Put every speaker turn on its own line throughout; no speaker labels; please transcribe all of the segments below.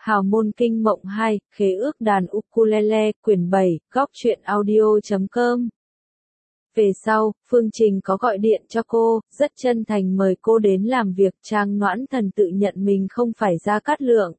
Hào môn kinh mộng 2, khế ước đàn ukulele, quyển 7, góc truyện audio.com. Về sau, Phương Trình có gọi điện cho cô, rất chân thành mời cô đến làm việc. Trang Noãn Thần tự nhận mình không phải Gia Cát Lượng.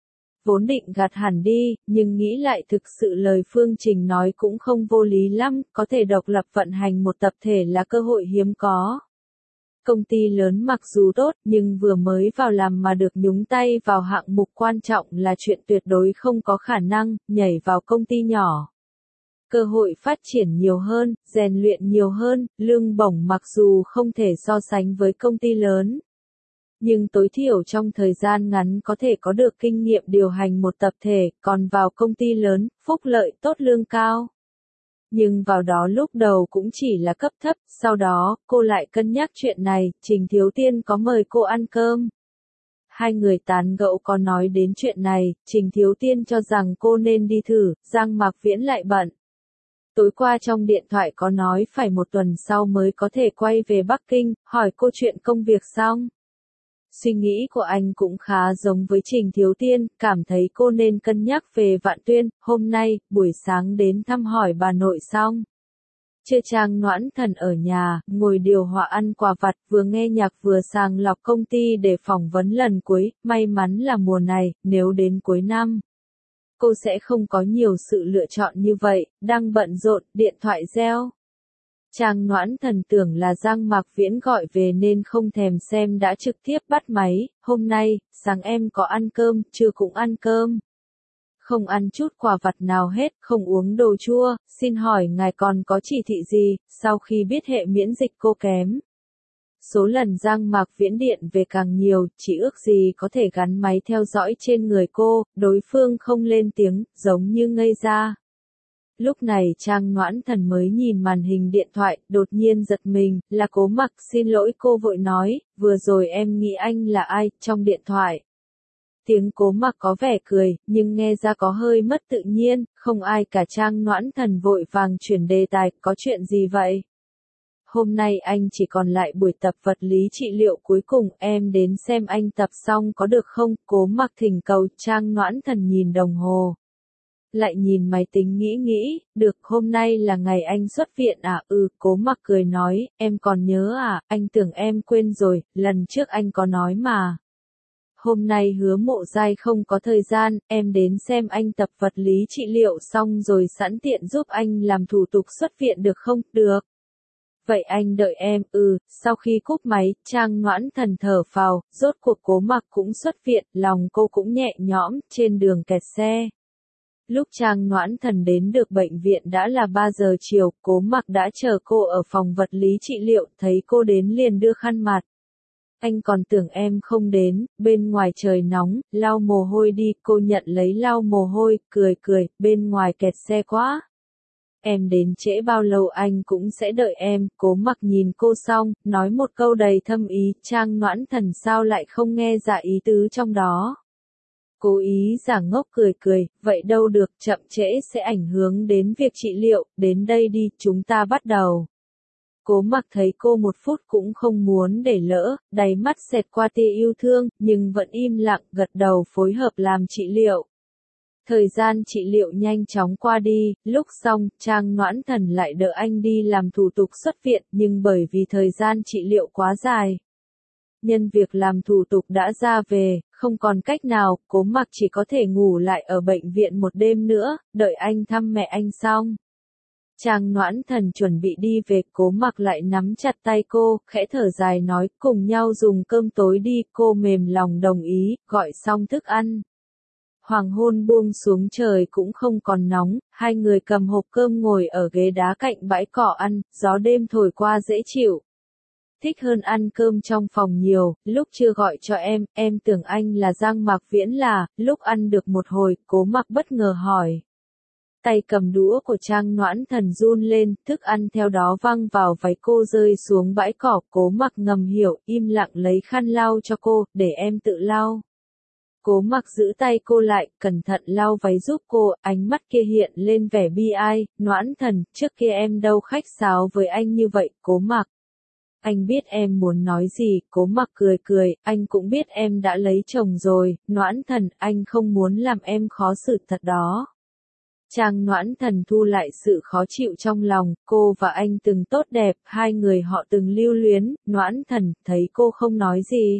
Vốn định gạt hẳn đi, nhưng nghĩ lại thực sự lời Phương Trình nói cũng không vô lý lắm, có thể độc lập vận hành một tập thể là cơ hội hiếm có. Công ty lớn mặc dù tốt, nhưng vừa mới vào làm mà được nhúng tay vào hạng mục quan trọng là chuyện tuyệt đối không có khả năng. Nhảy vào công ty nhỏ, cơ hội phát triển nhiều hơn, rèn luyện nhiều hơn, lương bổng mặc dù không thể so sánh với công ty lớn, nhưng tối thiểu trong thời gian ngắn có thể có được kinh nghiệm điều hành một tập thể. Còn vào công ty lớn, phúc lợi tốt, lương cao, nhưng vào đó lúc đầu cũng chỉ là cấp thấp. Sau đó, cô lại cân nhắc chuyện này, Trình Thiếu Tiên có mời cô ăn cơm. Hai người tán gẫu có nói đến chuyện này, Trình Thiếu Tiên cho rằng cô nên đi thử, Giang Mạc Viễn lại bận. Tối qua trong điện thoại có nói phải một tuần sau mới có thể quay về Bắc Kinh, hỏi cô chuyện công việc xong. Suy nghĩ của anh cũng khá giống với Trình Thiếu Tiên, cảm thấy cô nên cân nhắc về Vạn Tuyên. Hôm nay, buổi sáng đến thăm hỏi bà nội xong. Trưa Trang Noãn Thần ở nhà, ngồi điều hòa ăn quà vặt, vừa nghe nhạc vừa sàng lọc công ty để phỏng vấn lần cuối. May mắn là mùa này, nếu đến cuối năm, cô sẽ không có nhiều sự lựa chọn như vậy. Đang bận rộn, điện thoại reo. Trang Noãn Thần tưởng là Giang Mạc Viễn gọi về nên không thèm xem đã trực tiếp bắt máy. Hôm nay, sáng em có ăn cơm, trưa cũng ăn cơm. Không ăn chút quà vặt nào hết, không uống đồ chua. Xin hỏi ngài còn có chỉ thị gì? Sau khi biết hệ miễn dịch cô kém, số lần Giang Mạc Viễn điện về càng nhiều, chỉ ước gì có thể gắn máy theo dõi trên người cô. Đối phương không lên tiếng, giống như ngây ra. Lúc này Trang Noãn Thần mới nhìn màn hình điện thoại, đột nhiên giật mình, là Cố Mặc. Xin lỗi, cô vội nói, vừa rồi em nghĩ anh là ai, trong điện thoại. Tiếng Cố Mặc có vẻ cười, nhưng nghe ra có hơi mất tự nhiên. Không ai cả. Trang Noãn Thần vội vàng chuyển đề tài, có chuyện gì vậy? Hôm nay anh chỉ còn lại buổi tập vật lý trị liệu cuối cùng, em đến xem anh tập xong có được không? Cố Mặc thỉnh cầu. Trang Noãn Thần nhìn đồng hồ, lại nhìn máy tính nghĩ, được, hôm nay là ngày anh xuất viện à? Cố Mặc cười nói, em còn nhớ à, anh tưởng em quên rồi, lần trước anh có nói mà. Hôm nay Hứa Mộ Giai không có thời gian, em đến xem anh tập vật lý trị liệu xong rồi sẵn tiện giúp anh làm thủ tục xuất viện được không? Được. Vậy anh đợi em. Sau khi cúp máy, Trang Noãn Thần thở phào, rốt cuộc Cố Mặc cũng xuất viện, lòng cô cũng nhẹ nhõm. Trên đường kẹt xe, lúc Trang Noãn Thần đến được bệnh viện đã là 3 giờ chiều. Cố Mặc đã chờ cô ở phòng vật lý trị liệu, thấy cô đến liền đưa khăn mặt. Anh còn tưởng em không đến, bên ngoài trời nóng, lau mồ hôi đi. Cô nhận lấy lau mồ hôi, cười, bên ngoài kẹt xe quá. Em đến trễ bao lâu anh cũng sẽ đợi em. Cố Mặc nhìn cô xong, nói một câu đầy thâm ý. Trang Noãn Thần sao lại không nghe ra ý tứ trong đó. Cố ý giả ngốc cười, vậy đâu được, chậm trễ sẽ ảnh hưởng đến việc trị liệu. Đến đây đi, chúng ta bắt đầu. Cố Mặc thấy cô một phút cũng không muốn để lỡ, đáy mắt xẹt qua tia yêu thương, nhưng vẫn im lặng, gật đầu phối hợp làm trị liệu. Thời gian trị liệu nhanh chóng qua đi, lúc xong, Trang Noãn Thần lại đỡ anh đi làm thủ tục xuất viện, nhưng bởi vì thời gian trị liệu quá dài, nhân việc làm thủ tục đã ra về, không còn cách nào. Cố Mặc chỉ có thể ngủ lại ở bệnh viện một đêm nữa, đợi anh thăm mẹ anh xong. Trang Noãn Thần chuẩn bị đi về, Cố Mặc lại nắm chặt tay cô, khẽ thở dài nói, cùng nhau dùng cơm tối đi. Cô mềm lòng đồng ý, gọi xong thức ăn. Hoàng hôn buông xuống, trời cũng không còn nóng, hai người cầm hộp cơm ngồi ở ghế đá cạnh bãi cỏ ăn, gió đêm thổi qua dễ chịu. Thích hơn ăn cơm trong phòng nhiều. Lúc chưa gọi cho em tưởng anh là Giang Mạc Viễn là. Lúc ăn được một hồi, Cố Mặc bất ngờ hỏi. Tay cầm đũa của Trang Noãn Thần run lên, thức ăn theo đó văng vào váy cô rơi xuống bãi cỏ. Cố Mặc ngầm hiểu, im lặng lấy khăn lau cho cô, để em tự lau. Cố Mặc giữ tay cô lại, cẩn thận lau váy giúp cô, ánh mắt kia hiện lên vẻ bi ai. Noãn Thần, trước kia em đâu khách sáo với anh như vậy. Cố Mặc Anh biết em muốn nói gì, Cố Mặc cười cười, anh cũng biết em đã lấy chồng rồi, Noãn Thần, anh không muốn làm em khó xử thật đó. Trang Noãn Thần thu lại sự khó chịu trong lòng, cô và anh từng tốt đẹp, hai người họ từng lưu luyến, Noãn Thần, thấy cô không nói gì.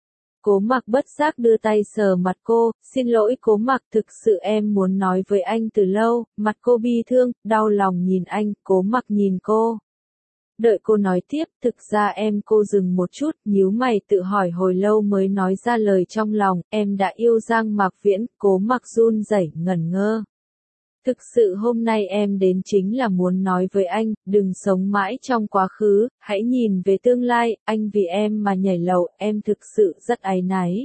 Cố Mặc bất giác đưa tay sờ mặt cô, xin lỗi Cố Mặc, thực sự em muốn nói với anh từ lâu, mặt cô bi thương, đau lòng nhìn anh, Cố Mặc nhìn cô. Đợi cô nói tiếp, thực ra cô dừng một chút, nhíu mày tự hỏi hồi lâu mới nói ra lời trong lòng, em đã yêu Giang Mạc Viễn, Cố Mặc run rẩy ngẩn ngơ. Thực sự hôm nay em đến chính là muốn nói với anh, đừng sống mãi trong quá khứ, hãy nhìn về tương lai, anh vì em mà nhảy lầu, em thực sự rất áy náy.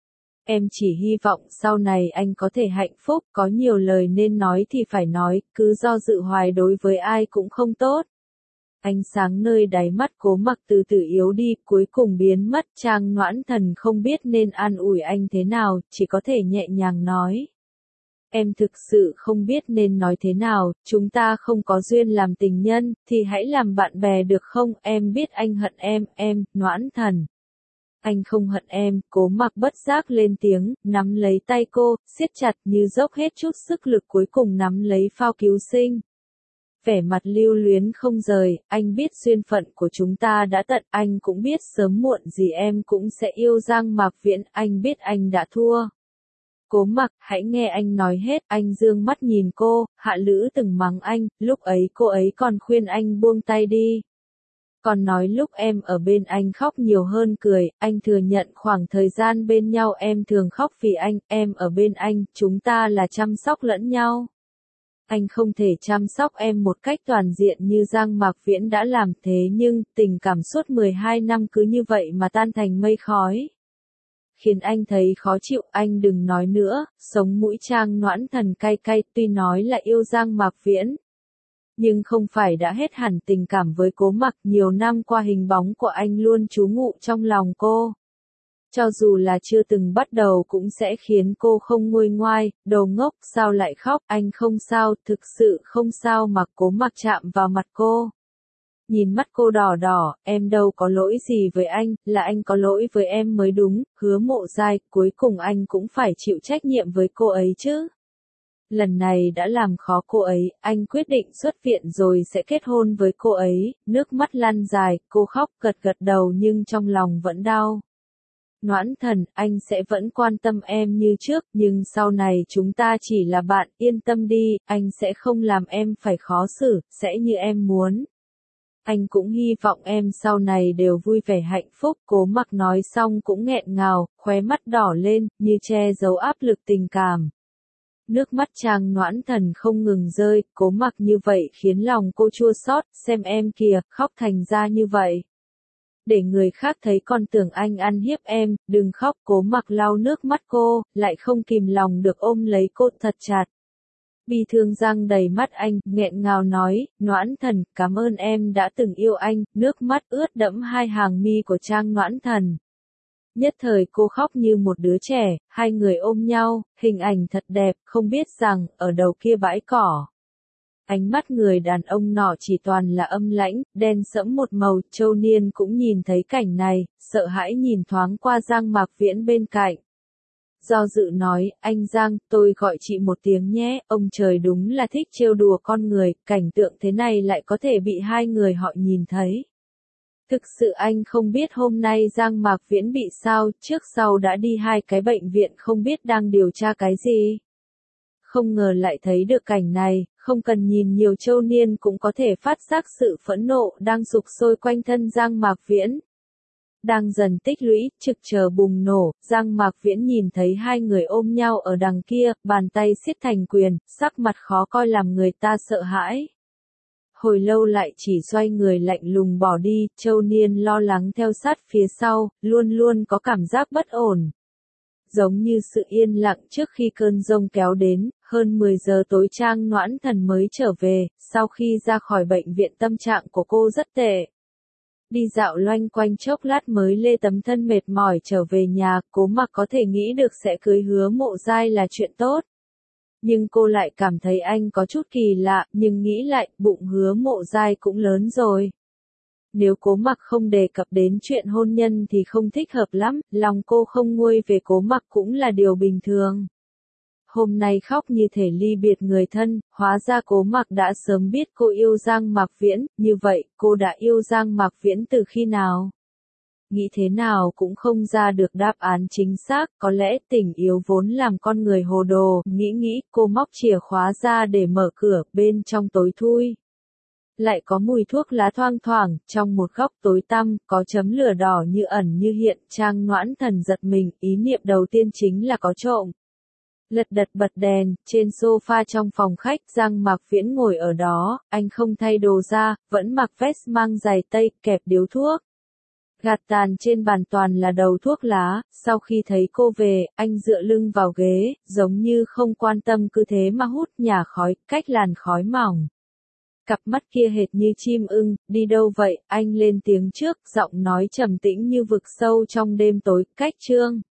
Em chỉ hy vọng sau này anh có thể hạnh phúc, có nhiều lời nên nói thì phải nói, cứ do dự hoài đối với ai cũng không tốt. Ánh sáng nơi đáy mắt Cố Mặc từ từ yếu đi, cuối cùng biến mất, Trang Noãn Thần không biết nên an ủi anh thế nào, chỉ có thể nhẹ nhàng nói. Em thực sự không biết nên nói thế nào, chúng ta không có duyên làm tình nhân, thì hãy làm bạn bè được không, em biết anh hận em, Noãn Thần. Anh không hận em, Cố Mặc bất giác lên tiếng, nắm lấy tay cô, siết chặt như dốc hết chút sức lực cuối cùng nắm lấy phao cứu sinh. Vẻ mặt lưu luyến không rời, anh biết duyên phận của chúng ta đã tận, anh cũng biết sớm muộn gì em cũng sẽ yêu Giang Mạc Viễn, anh biết anh đã thua. Cố Mặc, hãy nghe anh nói hết, anh dương mắt nhìn cô, Hạ Lữ từng mắng anh, lúc ấy cô ấy còn khuyên anh buông tay đi. Còn nói lúc em ở bên anh khóc nhiều hơn cười, anh thừa nhận khoảng thời gian bên nhau em thường khóc vì anh, em ở bên anh, chúng ta là chăm sóc lẫn nhau. Anh không thể chăm sóc em một cách toàn diện như Giang Mạc Viễn đã làm thế nhưng, tình cảm suốt 12 năm cứ như vậy mà tan thành mây khói. Khiến anh thấy khó chịu, anh đừng nói nữa, sống mũi Trang Noãn Thần cay cay, tuy nói là yêu Giang Mạc Viễn. Nhưng không phải đã hết hẳn tình cảm với Cố Mặc, nhiều năm qua hình bóng của anh luôn trú ngụ trong lòng cô. Cho dù là chưa từng bắt đầu cũng sẽ khiến cô không nguôi ngoai, đồ ngốc, sao lại khóc, anh không sao, thực sự không sao mà Cố Mặc chạm vào mặt cô. Nhìn mắt cô đỏ đỏ, em đâu có lỗi gì với anh, là anh có lỗi với em mới đúng, Hứa Mộ Giai, cuối cùng anh cũng phải chịu trách nhiệm với cô ấy chứ. Lần này đã làm khó cô ấy, anh quyết định xuất viện rồi sẽ kết hôn với cô ấy, nước mắt lăn dài, cô khóc gật gật đầu nhưng trong lòng vẫn đau. Noãn Thần, anh sẽ vẫn quan tâm em như trước, nhưng sau này chúng ta chỉ là bạn, yên tâm đi, anh sẽ không làm em phải khó xử, sẽ như em muốn. Anh cũng hy vọng em sau này đều vui vẻ hạnh phúc, Cố Mặc nói xong cũng nghẹn ngào, khóe mắt đỏ lên, như che giấu áp lực tình cảm. Nước mắt Trang Noãn Thần không ngừng rơi, Cố Mặc như vậy khiến lòng cô chua xót, xem em kìa, khóc thành ra như vậy. Để người khác thấy còn tưởng anh ăn hiếp em, đừng khóc, Cố Mặc lau nước mắt cô, lại không kìm lòng được ôm lấy cô thật chặt. Bi thương răng đầy mắt anh, nghẹn ngào nói, Noãn Thần, cảm ơn em đã từng yêu anh, nước mắt ướt đẫm hai hàng mi của Trang Noãn Thần. Nhất thời cô khóc như một đứa trẻ, hai người ôm nhau, hình ảnh thật đẹp, không biết rằng, ở đầu kia bãi cỏ. Ánh mắt người đàn ông nọ chỉ toàn là âm lãnh, đen sẫm một màu, Châu Niên cũng nhìn thấy cảnh này, sợ hãi nhìn thoáng qua Giang Mạc Viễn bên cạnh. Do dự nói, anh Giang, tôi gọi chị một tiếng nhé, ông trời đúng là thích trêu đùa con người, cảnh tượng thế này lại có thể bị hai người họ nhìn thấy. Thực sự anh không biết hôm nay Giang Mạc Viễn bị sao, trước sau đã đi hai cái bệnh viện không biết đang điều tra cái gì. Không ngờ lại thấy được cảnh này, không cần nhìn nhiều Châu Niên cũng có thể phát giác sự phẫn nộ đang sục sôi quanh thân Giang Mạc Viễn. Đang dần tích lũy, trực chờ bùng nổ, Giang Mạc Viễn nhìn thấy hai người ôm nhau ở đằng kia, bàn tay siết thành quyền, sắc mặt khó coi làm người ta sợ hãi. Hồi lâu lại chỉ xoay người lạnh lùng bỏ đi, Châu Niên lo lắng theo sát phía sau, luôn luôn có cảm giác bất ổn. Giống như sự yên lặng trước khi cơn giông kéo đến, hơn 10 giờ tối Trang Noãn Thần mới trở về, sau khi ra khỏi bệnh viện tâm trạng của cô rất tệ. Đi dạo loanh quanh chốc lát mới lê tấm thân mệt mỏi trở về nhà, Cố Mặc có thể nghĩ được sẽ cưới Hứa Mộ Giai là chuyện tốt. Nhưng cô lại cảm thấy anh có chút kỳ lạ, nhưng nghĩ lại, bụng Hứa Mộ Giai cũng lớn rồi. Nếu Cố Mặc không đề cập đến chuyện hôn nhân thì không thích hợp lắm, lòng cô không nguôi về Cố Mặc cũng là điều bình thường. Hôm nay khóc như thể ly biệt người thân, hóa ra Cố Mặc đã sớm biết cô yêu Giang Mạc Viễn, như vậy cô đã yêu Giang Mạc Viễn từ khi nào? Nghĩ thế nào cũng không ra được đáp án chính xác, có lẽ tình yêu vốn làm con người hồ đồ, nghĩ cô móc chìa khóa ra để mở cửa, bên trong tối thui. Lại có mùi thuốc lá thoang thoảng, trong một góc tối tăm, có chấm lửa đỏ như ẩn như hiện, Trang Noãn Thần giật mình, ý niệm đầu tiên chính là có trộm. Lật đật bật đèn, trên sofa trong phòng khách, Giang Mạc Viễn ngồi ở đó, anh không thay đồ ra, vẫn mặc vest mang giày tây, kẹp điếu thuốc. Gạt tàn trên bàn toàn là đầu thuốc lá, sau khi thấy cô về, anh dựa lưng vào ghế, giống như không quan tâm cứ thế mà hút nhả khói, cách làn khói mỏng. Cặp mắt kia hệt như chim ưng, đi đâu vậy, anh lên tiếng trước, giọng nói trầm tĩnh như vực sâu trong đêm tối, cách Trương.